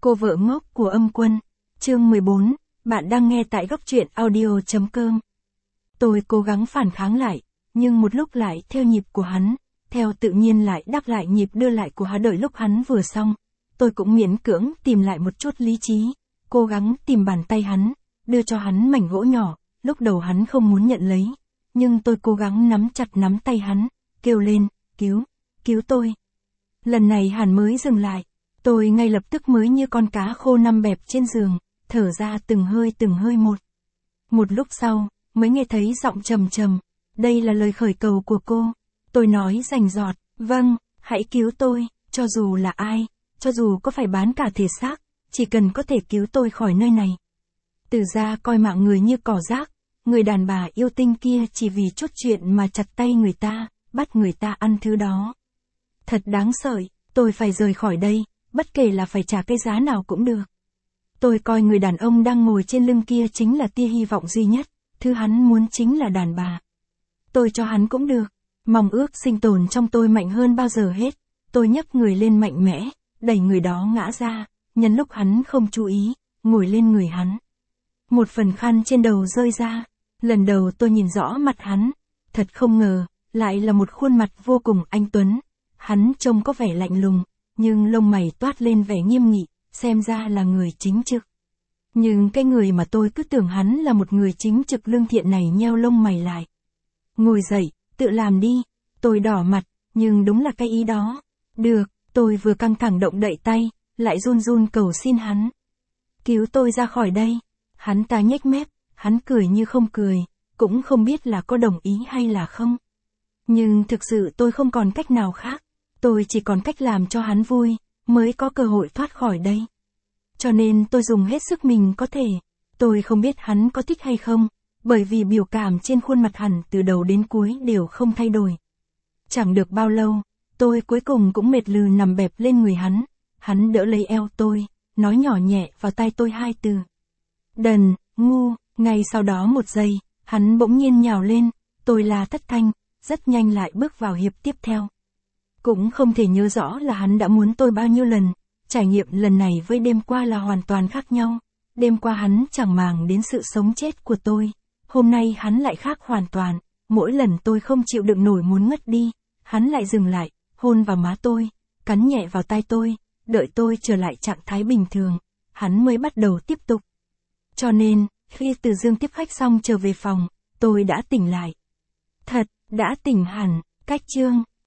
Cô vợ ngốc của Âm Quân, chương 14, bạn đang nghe tại góc truyện audio.com. Tôi cố gắng phản kháng lại, nhưng một lúc lại theo nhịp của hắn, theo tự nhiên lại đáp lại nhịp đưa lại của hắn. Đợi lúc hắn vừa xong, tôi cũng miễn cưỡng tìm lại một chút lý trí, cố gắng tìm bàn tay hắn, đưa cho hắn mảnh gỗ nhỏ, lúc đầu hắn không muốn nhận lấy, nhưng tôi cố gắng nắm chặt nắm tay hắn, kêu lên, cứu tôi. Lần này hắn mới dừng lại. Tôi ngay lập tức mới như con cá khô nằm bẹp trên giường, thở ra từng hơi một. Một lúc sau, mới nghe thấy giọng trầm trầm, đây là lời khởi cầu của cô. Tôi nói rành rọt, vâng, hãy cứu tôi, cho dù là ai, cho dù có phải bán cả thể xác, chỉ cần có thể cứu tôi khỏi nơi này. Từ ra coi mạng người như cỏ rác, người đàn bà yêu tinh kia chỉ vì chút chuyện mà chặt tay người ta, bắt người ta ăn thứ đó. Thật đáng sợ, tôi phải rời khỏi đây. Bất kể là phải trả cái giá nào cũng được. Tôi coi người đàn ông đang ngồi trên lưng kia chính là tia hy vọng duy nhất, thứ hắn muốn chính là đàn bà. Tôi cho hắn cũng được, mong ước sinh tồn trong tôi mạnh hơn bao giờ hết. Tôi nhấc người lên mạnh mẽ, đẩy người đó ngã ra, nhân lúc hắn không chú ý, ngồi lên người hắn. Một phần khăn trên đầu rơi ra, lần đầu tôi nhìn rõ mặt hắn, thật không ngờ, lại là một khuôn mặt vô cùng anh tuấn. Hắn trông có vẻ lạnh lùng, nhưng lông mày toát lên vẻ nghiêm nghị, xem ra là người chính trực. Nhưng cái người mà tôi cứ tưởng hắn là một người chính trực lương thiện này nheo lông mày lại. Ngồi dậy, tự làm đi, tôi đỏ mặt, nhưng đúng là cái ý đó. Được, tôi vừa căng thẳng động đậy tay, lại run run cầu xin hắn. Cứu tôi ra khỏi đây. Hắn ta nhếch mép, hắn cười như không cười, cũng không biết là có đồng ý hay là không. Nhưng thực sự tôi không còn cách nào khác. Tôi chỉ còn cách làm cho hắn vui, mới có cơ hội thoát khỏi đây. Cho nên tôi dùng hết sức mình có thể. Tôi không biết hắn có thích hay không, bởi vì biểu cảm trên khuôn mặt hắn từ đầu đến cuối đều không thay đổi. Chẳng được bao lâu, tôi cuối cùng cũng mệt lừ nằm bẹp lên người hắn. Hắn đỡ lấy eo tôi, nói nhỏ nhẹ vào tai tôi hai từ. Đần, ngu, ngay sau đó một giây, hắn bỗng nhiên nhào lên, tôi la thất thanh, rất nhanh lại bước vào hiệp tiếp theo. Cũng không thể nhớ rõ là hắn đã muốn tôi bao nhiêu lần, trải nghiệm lần này với đêm qua là hoàn toàn khác nhau. Đêm qua hắn chẳng màng đến sự sống chết của tôi, hôm nay hắn lại khác hoàn toàn, mỗi lần tôi không chịu đựng nổi muốn ngất đi, hắn lại dừng lại, hôn vào má tôi, cắn nhẹ vào tai tôi, đợi tôi trở lại trạng thái bình thường, hắn mới bắt đầu tiếp tục. Cho nên, khi Từ Dương tiếp khách xong trở về phòng, tôi đã tỉnh lại. Thật, đã tỉnh hẳn, cách chương